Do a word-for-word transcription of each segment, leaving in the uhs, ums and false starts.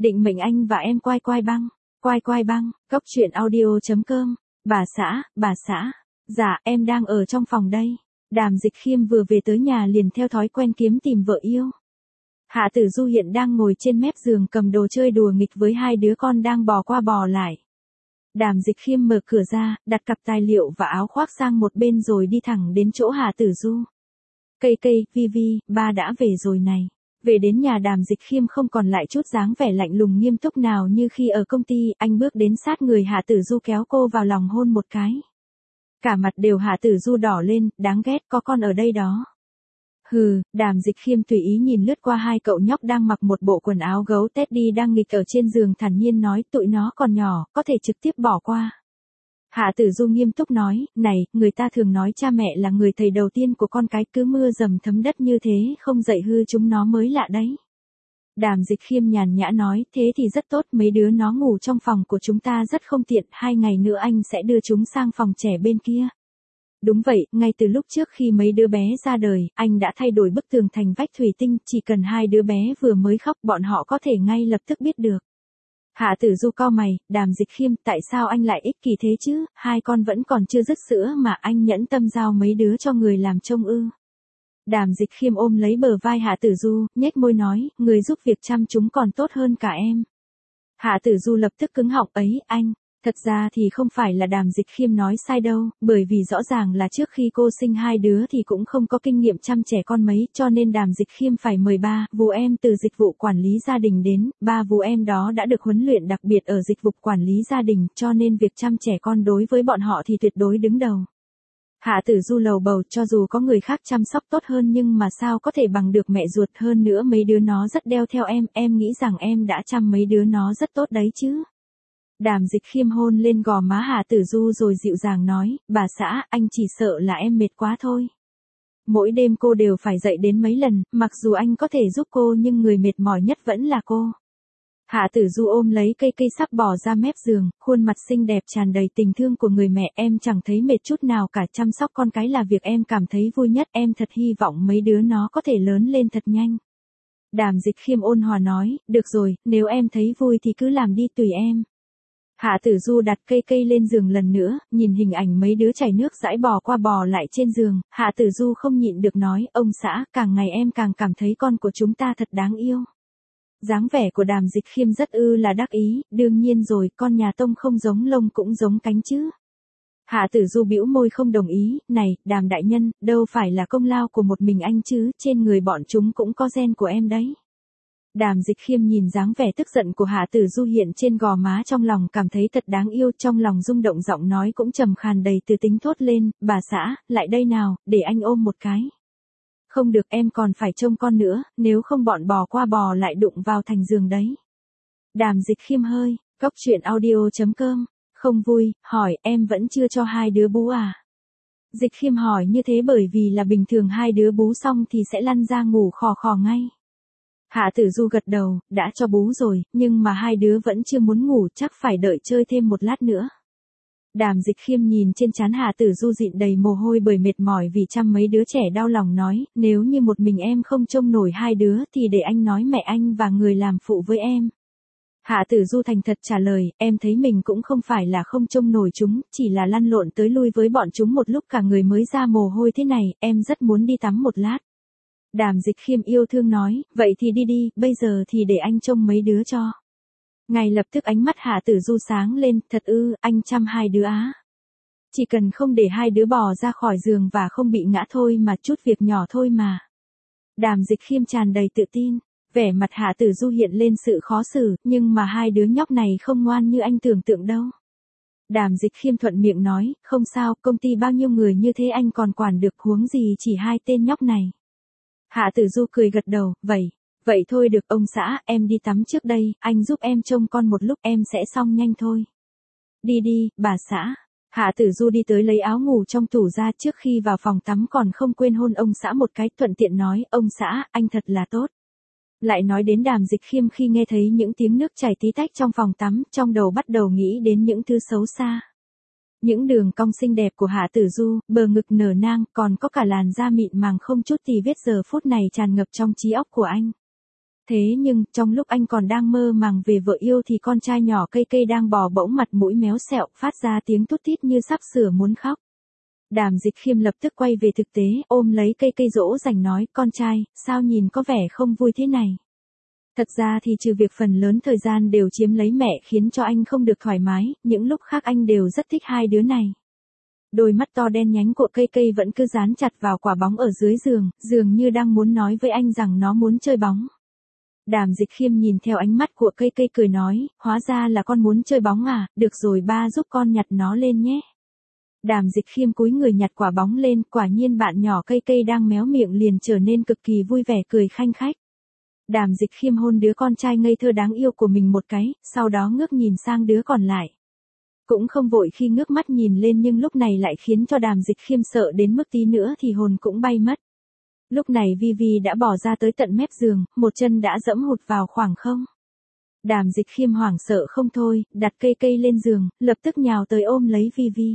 Định mệnh anh và em quai quai băng, quai quai băng, cốc truyện audio.com, bà xã, bà xã, dạ em đang ở trong phòng đây. Đàm Dịch Khiêm vừa về tới nhà liền theo thói quen kiếm tìm vợ yêu. Hạ Tử Du hiện đang ngồi trên mép giường cầm đồ chơi đùa nghịch với hai đứa con đang bò qua bò lại. Đàm Dịch Khiêm mở cửa ra, đặt cặp tài liệu và áo khoác sang một bên rồi đi thẳng đến chỗ Hạ Tử Du. Cây cây, Vi Vi, ba đã về rồi này. Về đến nhà Đàm Dịch Khiêm không còn lại chút dáng vẻ lạnh lùng nghiêm túc nào như khi ở công ty, anh bước đến sát người Hạ Tử Du kéo cô vào lòng hôn một cái. Cả mặt đều Hạ Tử Du đỏ lên, đáng ghét, có con ở đây đó. Hừ, Đàm Dịch Khiêm tùy ý nhìn lướt qua hai cậu nhóc đang mặc một bộ quần áo gấu Teddy đang nghịch ở trên giường, thản nhiên nói tụi nó còn nhỏ, có thể trực tiếp bỏ qua. Hạ Tử Du nghiêm túc nói, này, người ta thường nói cha mẹ là người thầy đầu tiên của con cái, cứ mưa dầm thấm đất như thế không dạy hư chúng nó mới lạ đấy. Đàm Dịch Khiêm nhàn nhã nói, thế thì rất tốt, mấy đứa nó ngủ trong phòng của chúng ta rất không tiện, hai ngày nữa anh sẽ đưa chúng sang phòng trẻ bên kia. Đúng vậy, ngay từ lúc trước khi mấy đứa bé ra đời, anh đã thay đổi bức tường thành vách thủy tinh, chỉ cần hai đứa bé vừa mới khóc bọn họ có thể ngay lập tức biết được. Hạ Tử Du cau mày, Đàm Dịch Khiêm, tại sao anh lại ích kỷ thế chứ, hai con vẫn còn chưa dứt sữa mà anh nhẫn tâm giao mấy đứa cho người làm trông ư. Đàm Dịch Khiêm ôm lấy bờ vai Hạ Tử Du, nhếch môi nói, người giúp việc chăm chúng còn tốt hơn cả em. Hạ Tử Du lập tức cứng họng, ấy, anh. Thật ra thì không phải là Đàm Dịch Khiêm nói sai đâu, bởi vì rõ ràng là trước khi cô sinh hai đứa thì cũng không có kinh nghiệm chăm trẻ con mấy, cho nên Đàm Dịch Khiêm phải mời ba vú em từ dịch vụ quản lý gia đình đến, ba vú em đó đã được huấn luyện đặc biệt ở dịch vụ quản lý gia đình, cho nên việc chăm trẻ con đối với bọn họ thì tuyệt đối đứng đầu. Hạ Tử Du lầu bầu, cho dù có người khác chăm sóc tốt hơn nhưng mà sao có thể bằng được mẹ ruột, hơn nữa mấy đứa nó rất đeo theo em, em nghĩ rằng em đã chăm mấy đứa nó rất tốt đấy chứ. Đàm Dịch Khiêm hôn lên gò má Hạ Tử Du rồi dịu dàng nói, bà xã, anh chỉ sợ là em mệt quá thôi. Mỗi đêm cô đều phải dậy đến mấy lần, mặc dù anh có thể giúp cô nhưng người mệt mỏi nhất vẫn là cô. Hạ Tử Du ôm lấy cây cây sắp bò ra mép giường, khuôn mặt xinh đẹp tràn đầy tình thương của người mẹ, em chẳng thấy mệt chút nào cả, chăm sóc con cái là việc em cảm thấy vui nhất, em thật hy vọng mấy đứa nó có thể lớn lên thật nhanh. Đàm Dịch Khiêm ôn hòa nói, được rồi, nếu em thấy vui thì cứ làm đi tùy em. Hạ Tử Du đặt cây cây lên giường lần nữa, nhìn hình ảnh mấy đứa chảy nước dãi bò qua bò lại trên giường, Hạ Tử Du không nhịn được nói, ông xã, càng ngày em càng cảm thấy con của chúng ta thật đáng yêu. Dáng vẻ của Đàm Dịch Khiêm rất ư là đắc ý, đương nhiên rồi, con nhà Tông không giống lông cũng giống cánh chứ. Hạ Tử Du bĩu môi không đồng ý, này, Đàm đại nhân, đâu phải là công lao của một mình anh chứ, trên người bọn chúng cũng có gen của em đấy. Đàm Dịch Khiêm nhìn dáng vẻ tức giận của Hạ Tử Du hiện trên gò má, trong lòng cảm thấy thật đáng yêu, trong lòng rung động, giọng nói cũng trầm khàn đầy từ tính thốt lên, bà xã, lại đây nào, để anh ôm một cái. Không được, em còn phải trông con nữa, nếu không bọn bò qua bò lại đụng vào thành giường đấy. Đàm Dịch Khiêm hơi, cốc truyện audio.com, không vui, hỏi, em vẫn chưa cho hai đứa bú à? Dịch Khiêm hỏi như thế bởi vì là bình thường hai đứa bú xong thì sẽ lăn ra ngủ khò khò ngay. Hạ Tử Du gật đầu, đã cho bú rồi, nhưng mà hai đứa vẫn chưa muốn ngủ, chắc phải đợi chơi thêm một lát nữa. Đàm Dịch Khiêm nhìn trên trán Hạ Tử Du dịn đầy mồ hôi bởi mệt mỏi vì chăm mấy đứa trẻ, đau lòng nói, nếu như một mình em không trông nổi hai đứa thì để anh nói mẹ anh và người làm phụ với em. Hạ Tử Du thành thật trả lời, em thấy mình cũng không phải là không trông nổi chúng, chỉ là lăn lộn tới lui với bọn chúng một lúc cả người mới ra mồ hôi thế này, em rất muốn đi tắm một lát. Đàm Dịch Khiêm yêu thương nói, vậy thì đi đi, bây giờ thì để anh trông mấy đứa cho. Ngay lập tức ánh mắt Hạ Tử Du sáng lên, thật ư, anh chăm hai đứa á. Chỉ cần không để hai đứa bò ra khỏi giường và không bị ngã thôi mà, chút việc nhỏ thôi mà. Đàm Dịch Khiêm tràn đầy tự tin, vẻ mặt Hạ Tử Du hiện lên sự khó xử, nhưng mà hai đứa nhóc này không ngoan như anh tưởng tượng đâu. Đàm Dịch Khiêm thuận miệng nói, không sao, công ty bao nhiêu người như thế anh còn quản được, huống gì chỉ hai tên nhóc này. Hạ Tử Du cười gật đầu, vậy, vậy thôi được ông xã, em đi tắm trước đây, anh giúp em trông con một lúc, em sẽ xong nhanh thôi. Đi đi, bà xã. Hạ Tử Du đi tới lấy áo ngủ trong tủ ra, trước khi vào phòng tắm còn không quên hôn ông xã một cái, thuận tiện nói, ông xã, anh thật là tốt. Lại nói đến Đàm Dịch Khiêm khi nghe thấy những tiếng nước chảy tí tách trong phòng tắm, trong đầu bắt đầu nghĩ đến những thứ xấu xa. Những đường cong xinh đẹp của Hạ Tử Du, bờ ngực nở nang, còn có cả làn da mịn màng không chút tì vết giờ phút này tràn ngập trong trí óc của anh. Thế nhưng, trong lúc anh còn đang mơ màng về vợ yêu thì con trai nhỏ Cây Cây đang bò bỗng mặt mũi méo xẹo, phát ra tiếng tút tít như sắp sửa muốn khóc. Đàm Dịch Khiêm lập tức quay về thực tế, ôm lấy Cây Cây dỗ dành nói, con trai, sao nhìn có vẻ không vui thế này. Thật ra thì trừ việc phần lớn thời gian đều chiếm lấy mẹ khiến cho anh không được thoải mái, những lúc khác anh đều rất thích hai đứa này. Đôi mắt to đen nhánh của Cây Cây vẫn cứ dán chặt vào quả bóng ở dưới giường, dường như đang muốn nói với anh rằng nó muốn chơi bóng. Đàm Dịch Khiêm nhìn theo ánh mắt của Cây Cây cười nói, hóa ra là con muốn chơi bóng à, được rồi ba giúp con nhặt nó lên nhé. Đàm Dịch Khiêm cúi người nhặt quả bóng lên, quả nhiên bạn nhỏ Cây Cây đang méo miệng liền trở nên cực kỳ vui vẻ cười khanh khách. Đàm Dịch Khiêm hôn đứa con trai ngây thơ đáng yêu của mình một cái, sau đó ngước nhìn sang đứa còn lại. Cũng không vội khi ngước mắt nhìn lên nhưng lúc này lại khiến cho Đàm Dịch Khiêm sợ đến mức tí nữa thì hồn cũng bay mất. Lúc này Vivi đã bỏ ra tới tận mép giường, một chân đã dẫm hụt vào khoảng không. Đàm Dịch Khiêm hoảng sợ không thôi, đặt Cây Cây lên giường, lập tức nhào tới ôm lấy Vivi.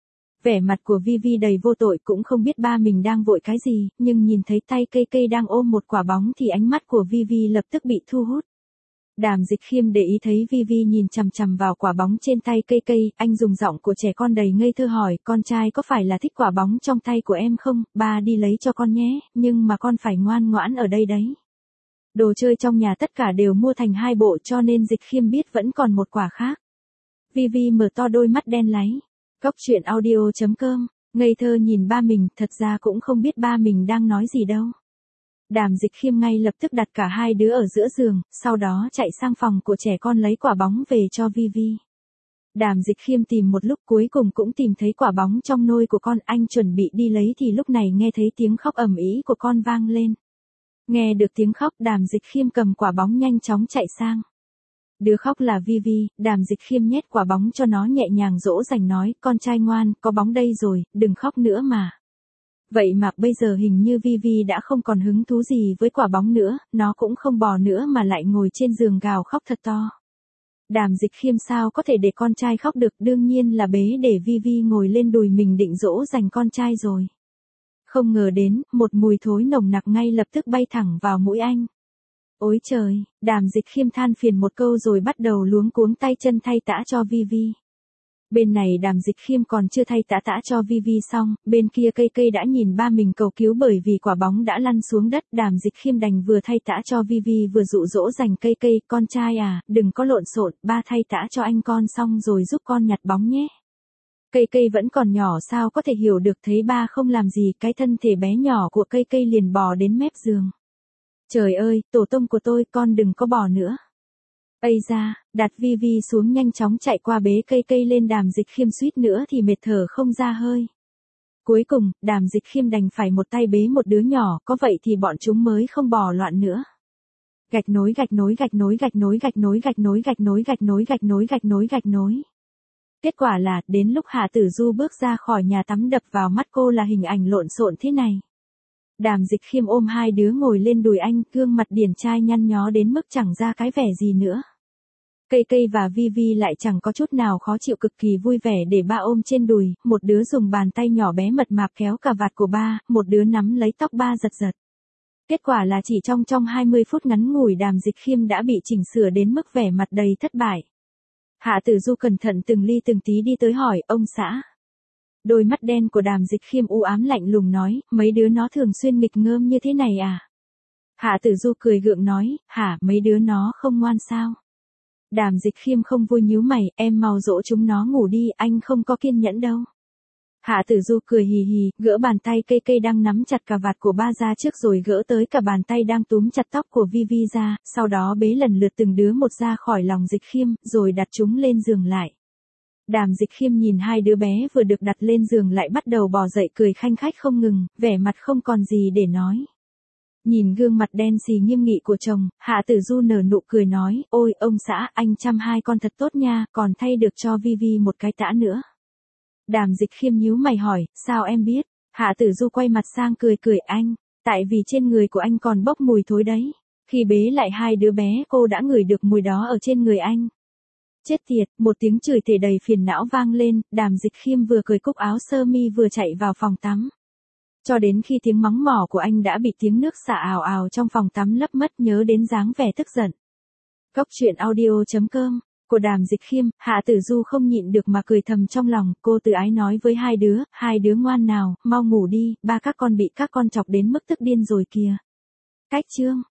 Vẻ mặt của Vivi đầy vô tội cũng không biết ba mình đang vội cái gì, nhưng nhìn thấy tay Cây Cây đang ôm một quả bóng thì ánh mắt của Vivi lập tức bị thu hút. Đàm Dịch Khiêm để ý thấy Vivi nhìn chằm chằm vào quả bóng trên tay Cây Cây, anh dùng giọng của trẻ con đầy ngây thơ hỏi, con trai có phải là thích quả bóng trong tay của em không, ba đi lấy cho con nhé, nhưng mà con phải ngoan ngoãn ở đây đấy. Đồ chơi trong nhà tất cả đều mua thành hai bộ cho nên Dịch Khiêm biết vẫn còn một quả khác. Vivi mở to đôi mắt đen láy. Cóc truyện audio chấm com, ngây thơ nhìn ba mình, thật ra cũng không biết ba mình đang nói gì đâu. Đàm Dịch Khiêm ngay lập tức đặt cả hai đứa ở giữa giường, sau đó chạy sang phòng của trẻ con lấy quả bóng về cho Vivi. Đàm Dịch Khiêm tìm một lúc cuối cùng cũng tìm thấy quả bóng trong nôi của con, anh chuẩn bị đi lấy thì lúc này nghe thấy tiếng khóc ầm ĩ của con vang lên. Nghe được tiếng khóc Đàm Dịch Khiêm cầm quả bóng nhanh chóng chạy sang. Đứa khóc là Vivi, Đàm Dịch Khiêm nhét quả bóng cho nó nhẹ nhàng dỗ dành nói, con trai ngoan, có bóng đây rồi, đừng khóc nữa mà. Vậy mà bây giờ hình như Vivi đã không còn hứng thú gì với quả bóng nữa, nó cũng không bò nữa mà lại ngồi trên giường gào khóc thật to. Đàm Dịch Khiêm sao có thể để con trai khóc được, đương nhiên là bế để Vivi ngồi lên đùi mình định dỗ dành con trai rồi. Không ngờ đến, một mùi thối nồng nặc ngay lập tức bay thẳng vào mũi anh. Ôi trời, Đàm Dịch Khiêm than phiền một câu rồi bắt đầu luống cuống tay chân thay tã cho Vivi. Bên này Đàm Dịch Khiêm còn chưa thay tã tã cho Vivi xong, bên kia Cây Cây đã nhìn ba mình cầu cứu bởi vì quả bóng đã lăn xuống đất. Đàm Dịch Khiêm đành vừa thay tã cho Vivi vừa dụ dỗ dành Cây Cây, con trai à, đừng có lộn xộn, ba thay tã cho anh con xong rồi giúp con nhặt bóng nhé. Cây Cây vẫn còn nhỏ sao có thể hiểu được, thấy ba không làm gì, cái thân thể bé nhỏ của Cây Cây liền bò đến mép giường. Trời ơi, tổ tông của tôi, con đừng có bò nữa. Ây da, đặt Vivi xuống nhanh chóng chạy qua bế Cây Cây lên. Đàm Dịch Khiêm suýt nữa thì mệt thở không ra hơi. Cuối cùng, Đàm Dịch Khiêm đành phải một tay bế một đứa nhỏ, có vậy thì bọn chúng mới không bò loạn nữa. Gạch nối gạch nối gạch nối gạch nối gạch nối gạch nối gạch nối gạch nối gạch nối gạch nối gạch nối. Kết quả là, đến lúc Hạ Tử Du bước ra khỏi nhà tắm đập vào mắt cô là hình ảnh lộn xộn thế này. Đàm Dịch Khiêm ôm hai đứa ngồi lên đùi anh, gương mặt điển trai nhăn nhó đến mức chẳng ra cái vẻ gì nữa. Cây Cây và Vivi lại chẳng có chút nào khó chịu, cực kỳ vui vẻ để ba ôm trên đùi, một đứa dùng bàn tay nhỏ bé mật mạp kéo cà vạt của ba, một đứa nắm lấy tóc ba giật giật. Kết quả là chỉ trong trong hai mươi phút ngắn ngủi Đàm Dịch Khiêm đã bị chỉnh sửa đến mức vẻ mặt đầy thất bại. Hạ Tử Du cẩn thận từng ly từng tí đi tới hỏi, ông xã. Đôi mắt đen của Đàm Dịch Khiêm u ám lạnh lùng nói, mấy đứa nó thường xuyên nghịch ngợm như thế này à? Hạ Tử Du cười gượng nói, hả, mấy đứa nó không ngoan sao? Đàm Dịch Khiêm không vui nhíu mày, em mau dỗ chúng nó ngủ đi, anh không có kiên nhẫn đâu. Hạ Tử Du cười hì hì, gỡ bàn tay Cây Cây đang nắm chặt cà vạt của ba ra trước rồi gỡ tới cả bàn tay đang túm chặt tóc của Vivi ra, sau đó bế lần lượt từng đứa một ra khỏi lòng Dịch Khiêm, rồi đặt chúng lên giường lại. Đàm Dịch Khiêm nhìn hai đứa bé vừa được đặt lên giường lại bắt đầu bò dậy cười khanh khách không ngừng, vẻ mặt không còn gì để nói. Nhìn gương mặt đen xì nghiêm nghị của chồng, Hạ Tử Du nở nụ cười nói, ôi ông xã, anh chăm hai con thật tốt nha, còn thay được cho Vivi một cái tã nữa. Đàm Dịch Khiêm nhíu mày hỏi, sao em biết? Hạ Tử Du quay mặt sang cười cười anh, tại vì trên người của anh còn bốc mùi thối đấy. Khi bế lại hai đứa bé cô đã ngửi được mùi đó ở trên người anh. Chết tiệt, một tiếng chửi thề đầy phiền não vang lên, Đàm Dịch Khiêm vừa cởi cúc áo sơ mi vừa chạy vào phòng tắm. Cho đến khi tiếng mắng mỏ của anh đã bị tiếng nước xả ào ào trong phòng tắm lấp mất, nhớ đến dáng vẻ tức giận. Cốc truyện audio.com của Đàm Dịch Khiêm, Hạ Tử Du không nhịn được mà cười thầm trong lòng, cô tự ái nói với hai đứa, hai đứa ngoan nào, mau ngủ đi, ba các con bị các con chọc đến mức tức điên rồi kìa. Cách chương